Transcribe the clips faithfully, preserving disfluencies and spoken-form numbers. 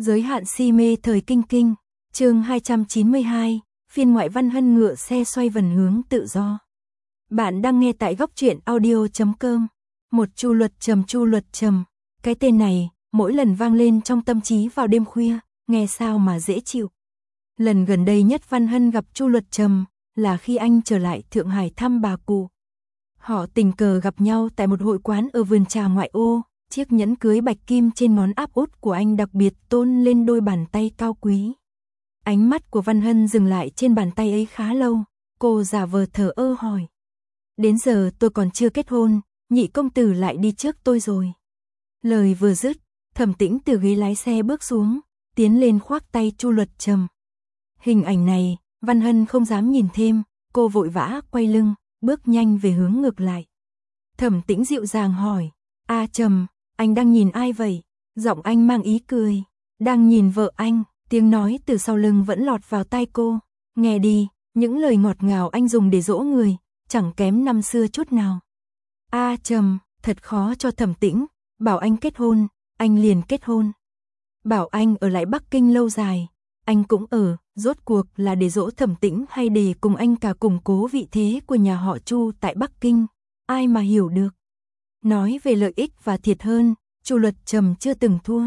Giới hạn si mê thời kinh kinh, chương hai trăm chín mươi hai, phiên ngoại Văn Hân ngựa xe xoay vần hướng tự do. Bạn đang nghe tại góc truyện audio chấm com. Một Chu Luật Trầm Chu Luật Trầm, cái tên này, mỗi lần vang lên trong tâm trí vào đêm khuya, nghe sao mà dễ chịu. Lần gần đây nhất Văn Hân gặp Chu Luật Trầm là khi anh trở lại Thượng Hải thăm bà cụ. Họ tình cờ gặp nhau tại một hội quán ở vườn trà ngoại ô. Chiếc nhẫn cưới bạch kim trên ngón áp út của anh đặc biệt tôn lên đôi bàn tay cao quý. Ánh mắt của Văn Hân dừng lại trên bàn tay ấy khá lâu, cô giả vờ thờ ơ hỏi. Đến giờ tôi còn chưa kết hôn, nhị công tử lại đi trước tôi rồi. Lời vừa dứt, Thẩm Tĩnh từ ghế lái xe bước xuống, tiến lên khoác tay Chu Luật Trầm. Hình ảnh này, Văn Hân không dám nhìn thêm, cô vội vã quay lưng, bước nhanh về hướng ngược lại. Thẩm Tĩnh dịu dàng hỏi, A Trầm, anh đang nhìn ai vậy? Giọng anh mang ý cười. Đang nhìn vợ anh, tiếng nói từ sau lưng vẫn lọt vào tai cô. Nghe đi, những lời ngọt ngào anh dùng để dỗ người, chẳng kém năm xưa chút nào. A Trầm, thật khó cho Thẩm Tĩnh, bảo anh kết hôn, anh liền kết hôn. Bảo anh ở lại Bắc Kinh lâu dài, anh cũng ở, rốt cuộc là để dỗ Thẩm Tĩnh hay để cùng anh cả củng cố vị thế của nhà họ Chu tại Bắc Kinh, ai mà hiểu được. Nói về lợi ích và thiệt hơn, Chu Luật Trầm chưa từng thua.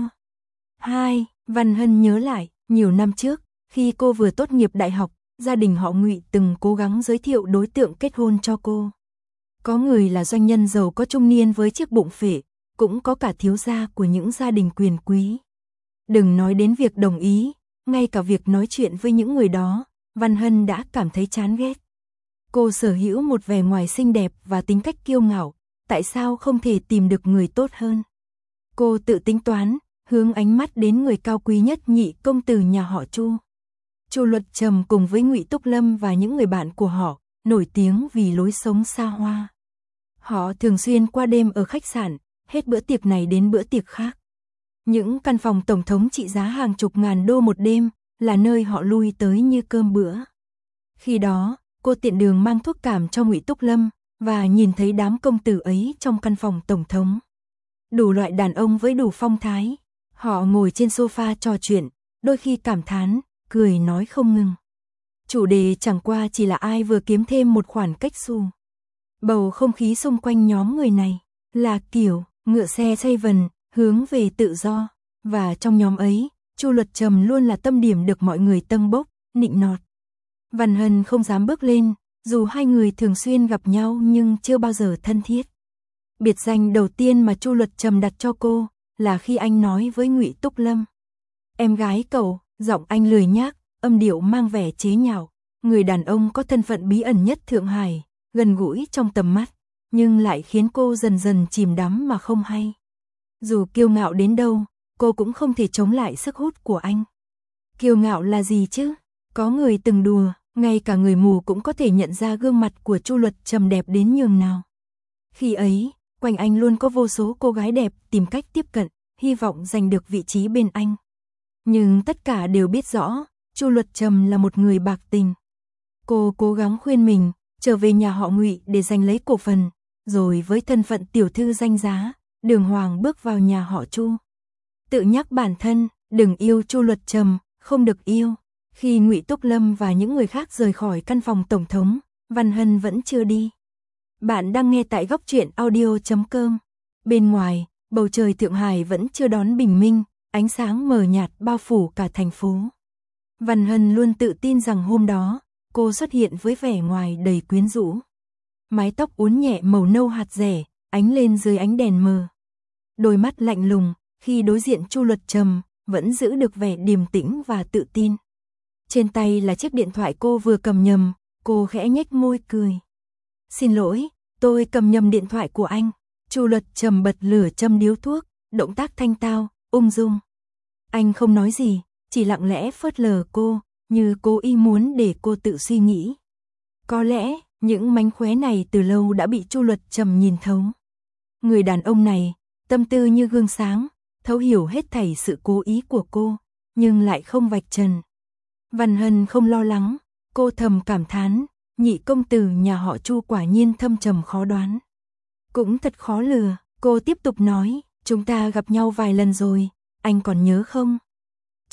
Hai, Văn Hân nhớ lại, nhiều năm trước, khi cô vừa tốt nghiệp đại học, gia đình họ Ngụy từng cố gắng giới thiệu đối tượng kết hôn cho cô. Có người là doanh nhân giàu có trung niên với chiếc bụng phệ, cũng có cả thiếu gia của những gia đình quyền quý. Đừng nói đến việc đồng ý, ngay cả việc nói chuyện với những người đó, Văn Hân đã cảm thấy chán ghét. Cô sở hữu một vẻ ngoài xinh đẹp và tính cách kiêu ngạo, tại sao không thể tìm được người tốt hơn? Cô tự tính toán, hướng ánh mắt đến người cao quý nhất nhị công tử nhà họ Chu. Chu Luật Trầm cùng với Ngụy Túc Lâm và những người bạn của họ, nổi tiếng vì lối sống xa hoa. Họ thường xuyên qua đêm ở khách sạn, hết bữa tiệc này đến bữa tiệc khác. Những căn phòng tổng thống trị giá hàng chục ngàn đô một đêm, là nơi họ lui tới như cơm bữa. Khi đó, cô tiện đường mang thuốc cảm cho Ngụy Túc Lâm, và nhìn thấy đám công tử ấy trong căn phòng tổng thống. Đủ loại đàn ông với đủ phong thái, họ ngồi trên sofa trò chuyện, đôi khi cảm thán, cười nói không ngừng. Chủ đề chẳng qua chỉ là ai vừa kiếm thêm một khoản cách xù. Bầu không khí xung quanh nhóm người này là kiểu ngựa xe xoay vần, hướng về tự do, và trong nhóm ấy, Chu Luật Trầm luôn là tâm điểm được mọi người tâng bốc, nịnh nọt. Văn Hân không dám bước lên, dù hai người thường xuyên gặp nhau nhưng chưa bao giờ thân thiết. Biệt danh đầu tiên mà Chu Luật Trầm đặt cho cô là khi anh nói với Ngụy Túc Lâm. Em gái cậu, giọng anh lười nhác, âm điệu mang vẻ chế nhạo, người đàn ông có thân phận bí ẩn nhất Thượng Hải, gần gũi trong tầm mắt, nhưng lại khiến cô dần dần chìm đắm mà không hay. Dù kiêu ngạo đến đâu, cô cũng không thể chống lại sức hút của anh. Kiêu ngạo là gì chứ? Có người từng đùa, ngay cả người mù cũng có thể nhận ra gương mặt của Chu Luật Trầm đẹp đến nhường nào. Khi ấy, quanh anh luôn có vô số cô gái đẹp tìm cách tiếp cận, hy vọng giành được vị trí bên anh. Nhưng tất cả đều biết rõ, Chu Luật Trầm là một người bạc tình. Cô cố gắng khuyên mình, trở về nhà họ Ngụy để giành lấy cổ phần, rồi với thân phận tiểu thư danh giá, đường hoàng bước vào nhà họ Chu. Tự nhắc bản thân, đừng yêu Chu Luật Trầm, không được yêu. Khi Ngụy Túc Lâm và những người khác rời khỏi căn phòng tổng thống, Văn Hân vẫn chưa đi. Bạn đang nghe tại góc truyện audio chấm com. Bên ngoài, bầu trời Thượng Hải vẫn chưa đón bình minh, ánh sáng mờ nhạt bao phủ cả thành phố. Văn Hân luôn tự tin rằng hôm đó, cô xuất hiện với vẻ ngoài đầy quyến rũ. Mái tóc uốn nhẹ màu nâu hạt rẻ, ánh lên dưới ánh đèn mờ. Đôi mắt lạnh lùng, khi đối diện Chu Luật Trầm, vẫn giữ được vẻ điềm tĩnh và tự tin. Trên tay là chiếc điện thoại cô vừa cầm nhầm, cô khẽ nhếch môi cười. Xin lỗi, tôi cầm nhầm điện thoại của anh. Chu Luật Trầm bật lửa châm điếu thuốc, động tác thanh tao, ung dung. Anh không nói gì, chỉ lặng lẽ phớt lờ cô, như cố ý muốn để cô tự suy nghĩ. Có lẽ, những mánh khóe này từ lâu đã bị Chu Luật Trầm nhìn thấu. Người đàn ông này, tâm tư như gương sáng, thấu hiểu hết thảy sự cố ý của cô, nhưng lại không vạch trần. Văn Hân không lo lắng, cô thầm cảm thán, nhị công tử nhà họ Chu quả nhiên thâm trầm khó đoán. Cũng thật khó lừa, cô tiếp tục nói, chúng ta gặp nhau vài lần rồi, anh còn nhớ không?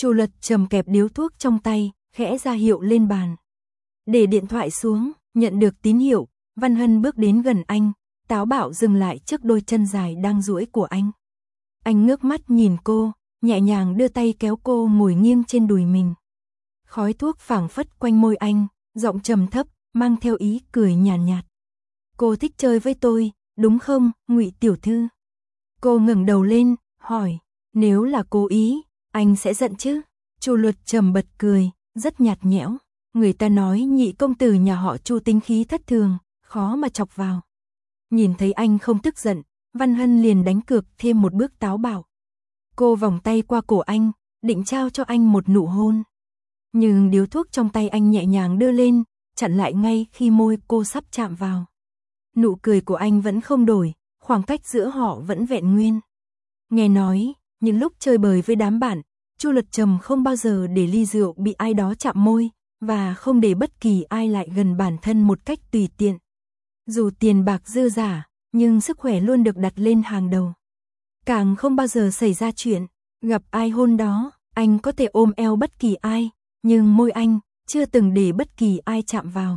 Chu Luật Trầm kẹp điếu thuốc trong tay, khẽ ra hiệu lên bàn. Để điện thoại xuống, nhận được tín hiệu, Văn Hân bước đến gần anh, táo bạo dừng lại trước đôi chân dài đang duỗi của anh. Anh ngước mắt nhìn cô, nhẹ nhàng đưa tay kéo cô ngồi nghiêng trên đùi mình. Khói thuốc phảng phất quanh môi anh, giọng trầm thấp, mang theo ý cười nhàn nhạt, nhạt. Cô thích chơi với tôi, đúng không, Ngụy tiểu thư? Cô ngẩng đầu lên, hỏi, nếu là cố ý, anh sẽ giận chứ? Chu Luật Trầm bật cười, rất nhạt nhẽo. Người ta nói nhị công tử nhà họ Chu tính khí thất thường, khó mà chọc vào. Nhìn thấy anh không tức giận, Văn Hân liền đánh cược thêm một bước táo bạo. Cô vòng tay qua cổ anh, định trao cho anh một nụ hôn. Nhưng điếu thuốc trong tay anh nhẹ nhàng đưa lên, chặn lại ngay khi môi cô sắp chạm vào. Nụ cười của anh vẫn không đổi, khoảng cách giữa họ vẫn vẹn nguyên. Nghe nói, những lúc chơi bời với đám bạn, Chu Luật Trầm không bao giờ để ly rượu bị ai đó chạm môi, và không để bất kỳ ai lại gần bản thân một cách tùy tiện. Dù tiền bạc dư dả, nhưng sức khỏe luôn được đặt lên hàng đầu. Càng không bao giờ xảy ra chuyện, gặp ai hôn đó, anh có thể ôm eo bất kỳ ai, nhưng môi anh chưa từng để bất kỳ ai chạm vào.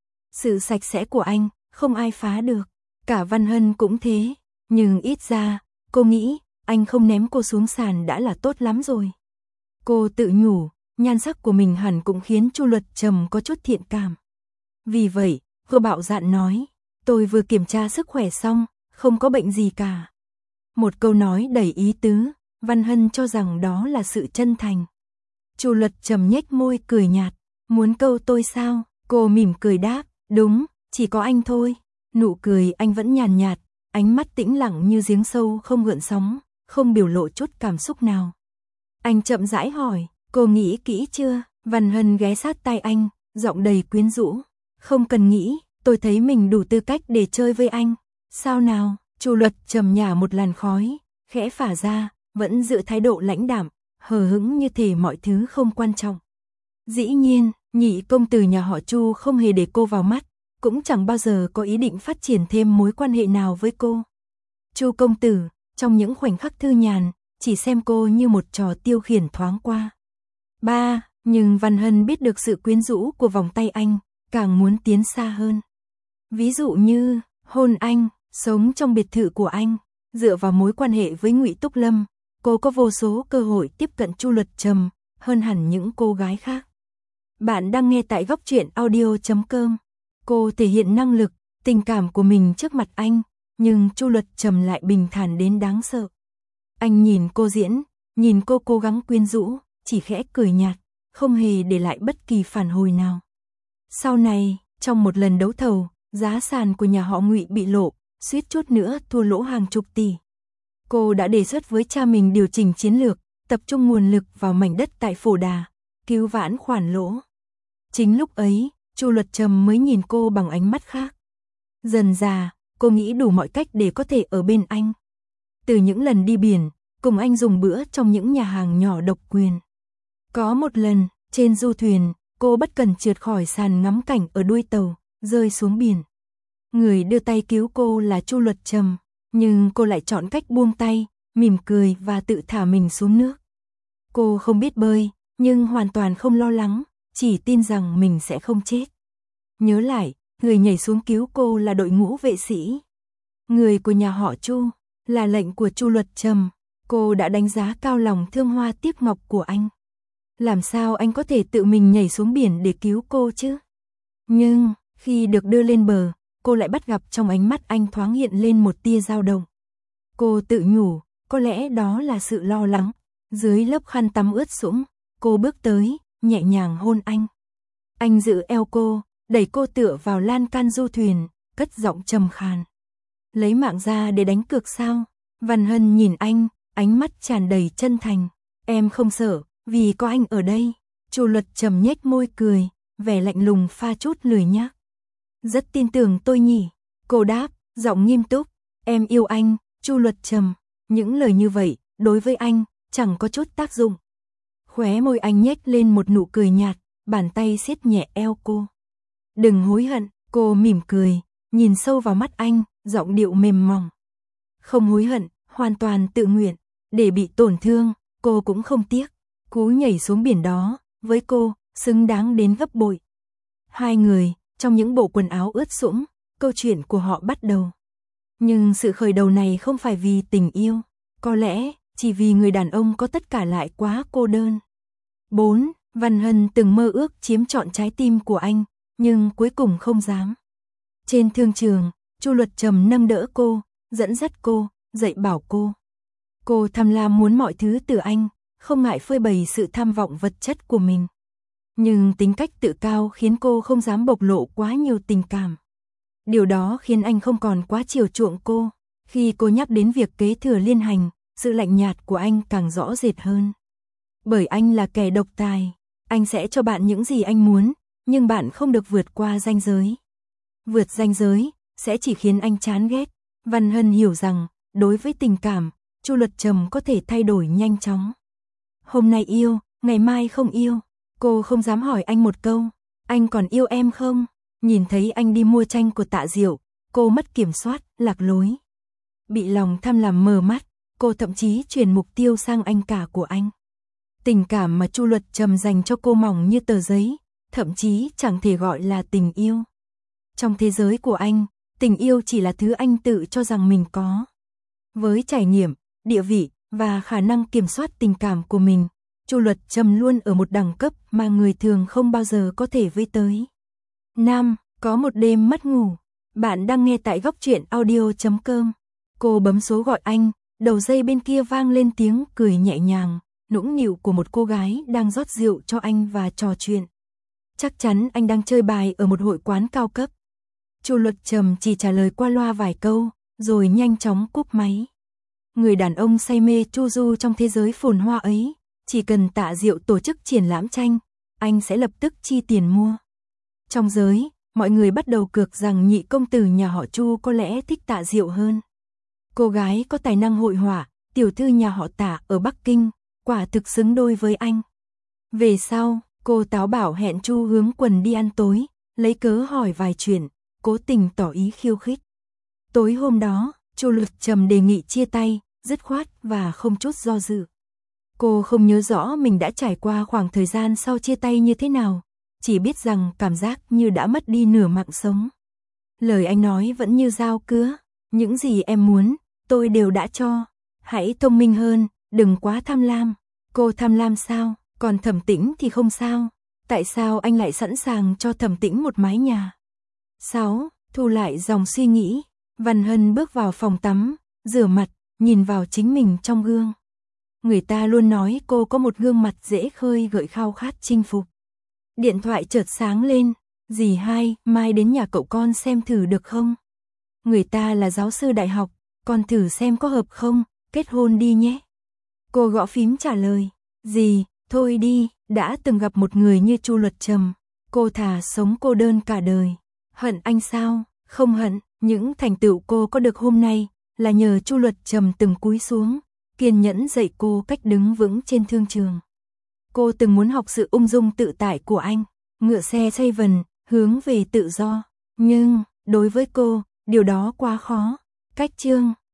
Sự sạch sẽ của anh, không ai phá được. Cả Văn Hân cũng thế, nhưng ít ra, cô nghĩ, anh không ném cô xuống sàn đã là tốt lắm rồi. Cô tự nhủ, nhan sắc của mình hẳn cũng khiến Chu Luật Trầm có chút thiện cảm. Vì vậy, cô bạo dạn nói, tôi vừa kiểm tra sức khỏe xong, không có bệnh gì cả. Một câu nói đầy ý tứ, Văn Hân cho rằng đó là sự chân thành. Chu Luật Trầm nhếch môi cười nhạt, muốn câu tôi sao? Cô mỉm cười đáp, đúng, chỉ có anh thôi. Nụ cười anh vẫn nhàn nhạt, ánh mắt tĩnh lặng như giếng sâu không gợn sóng, không biểu lộ chút cảm xúc nào. Anh chậm rãi hỏi, cô nghĩ kỹ chưa? Văn Hân ghé sát tai anh, giọng đầy quyến rũ. Không cần nghĩ, tôi thấy mình đủ tư cách để chơi với anh. Sao nào? Chu Luật Trầm nhả một làn khói, khẽ phả ra, vẫn giữ thái độ lãnh đạm, hờ hững như thể mọi thứ không quan trọng. Dĩ nhiên, nhị công tử nhà họ Chu không hề để cô vào mắt, cũng chẳng bao giờ có ý định phát triển thêm mối quan hệ nào với cô. Chu công tử, trong những khoảnh khắc thư nhàn, chỉ xem cô như một trò tiêu khiển thoáng qua. Ba, nhưng Văn Hân biết được sự quyến rũ của vòng tay anh, càng muốn tiến xa hơn. Ví dụ như, hôn anh, sống trong biệt thự của anh, dựa vào mối quan hệ với Ngụy Túc Lâm, cô có vô số cơ hội tiếp cận Chu Luật Trầm, hơn hẳn những cô gái khác. Bạn đang nghe tại góc truyện audio chấm com. Cô thể hiện năng lực, tình cảm của mình trước mặt anh, nhưng Chu Luật Trầm lại bình thản đến đáng sợ. Anh nhìn cô diễn, nhìn cô cố gắng quyến rũ, chỉ khẽ cười nhạt, không hề để lại bất kỳ phản hồi nào. Sau này, trong một lần đấu thầu, giá sàn của nhà họ Ngụy bị lộ, suýt chút nữa thua lỗ hàng chục tỷ. Cô đã đề xuất với cha mình điều chỉnh chiến lược, tập trung nguồn lực vào mảnh đất tại Phổ Đà, cứu vãn khoản lỗ. Chính lúc ấy, Chu Luật Trầm mới nhìn cô bằng ánh mắt khác. Dần dà, cô nghĩ đủ mọi cách để có thể ở bên anh. Từ những lần đi biển, cùng anh dùng bữa trong những nhà hàng nhỏ độc quyền. Có một lần, trên du thuyền, cô bất cẩn trượt khỏi sàn ngắm cảnh ở đuôi tàu, rơi xuống biển. Người đưa tay cứu cô là Chu Luật Trầm, nhưng cô lại chọn cách buông tay, mỉm cười và tự thả mình xuống nước. Cô không biết bơi, nhưng hoàn toàn không lo lắng, chỉ tin rằng mình sẽ không chết. Nhớ lại, người nhảy xuống cứu cô là đội ngũ vệ sĩ. Người của nhà họ Chu, là lệnh của Chu Luật Trầm. Cô đã đánh giá cao lòng thương hoa tiếc ngọc của anh. Làm sao anh có thể tự mình nhảy xuống biển để cứu cô chứ? Nhưng, khi được đưa lên bờ, cô lại bắt gặp trong ánh mắt anh thoáng hiện lên một tia dao động. Cô tự nhủ, có lẽ đó là sự lo lắng. Dưới lớp khăn tắm ướt sũng, cô bước tới, nhẹ nhàng hôn anh. Anh giữ eo cô, đẩy cô tựa vào lan can du thuyền, cất giọng trầm khàn. Lấy mạng ra để đánh cược sao? Văn Hân nhìn anh, ánh mắt tràn đầy chân thành. Em không sợ, vì có anh ở đây. Chu Luật Trầm nhếch môi cười, vẻ lạnh lùng pha chút lười nhác. Rất tin tưởng tôi nhỉ? Cô đáp, giọng nghiêm túc. Em yêu anh, Chu Luật Trầm. Những lời như vậy, đối với anh, chẳng có chút tác dụng. Khóe môi anh nhếch lên một nụ cười nhạt, bàn tay siết nhẹ eo cô. Đừng hối hận, cô mỉm cười, nhìn sâu vào mắt anh, giọng điệu mềm mỏng. Không hối hận, hoàn toàn tự nguyện, để bị tổn thương, cô cũng không tiếc. cú nhảy xuống biển đó, với cô, xứng đáng đến gấp bội. Hai người, trong những bộ quần áo ướt sũng, câu chuyện của họ bắt đầu. Nhưng sự khởi đầu này không phải vì tình yêu, có lẽ chỉ vì người đàn ông có tất cả lại quá cô đơn. bốn. Văn Hân từng mơ ước chiếm trọn trái tim của anh, nhưng cuối cùng không dám. Trên thương trường, Chu Luật Trầm nâng đỡ cô, dẫn dắt cô, dạy bảo cô. Cô tham lam muốn mọi thứ từ anh, không ngại phơi bày sự tham vọng vật chất của mình. Nhưng tính cách tự cao khiến cô không dám bộc lộ quá nhiều tình cảm. Điều đó khiến anh không còn quá chiều chuộng cô. Khi cô nhắc đến việc kế thừa liên hành, sự lạnh nhạt của anh càng rõ rệt hơn. Bởi anh là kẻ độc tài, anh sẽ cho bạn những gì anh muốn, nhưng bạn không được vượt qua ranh giới. Vượt ranh giới sẽ chỉ khiến anh chán ghét. Văn Hân hiểu rằng, đối với tình cảm, Chu Luật Trầm có thể thay đổi nhanh chóng. Hôm nay yêu, ngày mai không yêu. Cô không dám hỏi anh một câu, anh còn yêu em không? Nhìn thấy anh đi mua tranh của Tạ Diệu, cô mất kiểm soát, lạc lối. Bị lòng tham làm mờ mắt, cô thậm chí chuyển mục tiêu sang anh cả của anh. Tình cảm mà Chu Luật Trầm dành cho cô mỏng như tờ giấy, thậm chí chẳng thể gọi là tình yêu. Trong thế giới của anh, tình yêu chỉ là thứ anh tự cho rằng mình có. Với trải nghiệm, địa vị và khả năng kiểm soát tình cảm của mình, Chu Luật Trầm luôn ở một đẳng cấp mà người thường không bao giờ có thể với tới. năm. Có một đêm mất ngủ. Bạn đang nghe tại góc truyện audio chấm com. Cô bấm số gọi anh, đầu dây bên kia vang lên tiếng cười nhẹ nhàng, nũng nịu của một cô gái đang rót rượu cho anh và trò chuyện. Chắc chắn anh đang chơi bài ở một hội quán cao cấp. Chu Luật Trầm chỉ trả lời qua loa vài câu, rồi nhanh chóng cúp máy. Người đàn ông say mê chu du trong thế giới phồn hoa ấy, chỉ cần Tạ Diệu tổ chức triển lãm tranh, anh sẽ lập tức chi tiền mua. Trong giới, mọi người bắt đầu cược rằng nhị công tử nhà họ Chu có lẽ thích Tạ Diệu hơn. Cô gái có tài năng hội họa, tiểu thư nhà họ Tạ ở Bắc Kinh, quả thực xứng đôi với anh. Về sau, cô táo bảo hẹn Chu Hướng Quần đi ăn tối, lấy cớ hỏi vài chuyện, cố tình tỏ ý khiêu khích. Tối hôm đó, Chu Luật Trầm đề nghị chia tay, dứt khoát và không chút do dự. Cô không nhớ rõ mình đã trải qua khoảng thời gian sau chia tay như thế nào, chỉ biết rằng cảm giác như đã mất đi nửa mạng sống. Lời anh nói vẫn như dao cứa, những gì em muốn, tôi đều đã cho. Hãy thông minh hơn, đừng quá tham lam. Cô tham lam sao, còn Thẩm Tĩnh thì không sao. Tại sao anh lại sẵn sàng cho Thẩm Tĩnh một mái nhà? sáu. Thu lại dòng suy nghĩ, Văn Hân bước vào phòng tắm, rửa mặt, nhìn vào chính mình trong gương. Người ta luôn nói cô có một gương mặt dễ khơi gợi khao khát chinh phục. Điện thoại chợt sáng lên, dì hai, mai đến nhà cậu con xem thử được không? Người ta là giáo sư đại học, con thử xem có hợp không, kết hôn đi nhé. Cô gõ phím trả lời, dì, thôi đi, đã từng gặp một người như Chu Luật Trầm, cô thà sống cô đơn cả đời. Hận anh sao? Không hận, những thành tựu cô có được hôm nay là nhờ Chu Luật Trầm từng cúi xuống, kiên nhẫn dạy cô cách đứng vững trên thương trường. Cô từng muốn học sự ung dung tự tại của anh, ngựa xe xoay vần, hướng về tự do. Nhưng, đối với cô, điều đó quá khó. Cách chương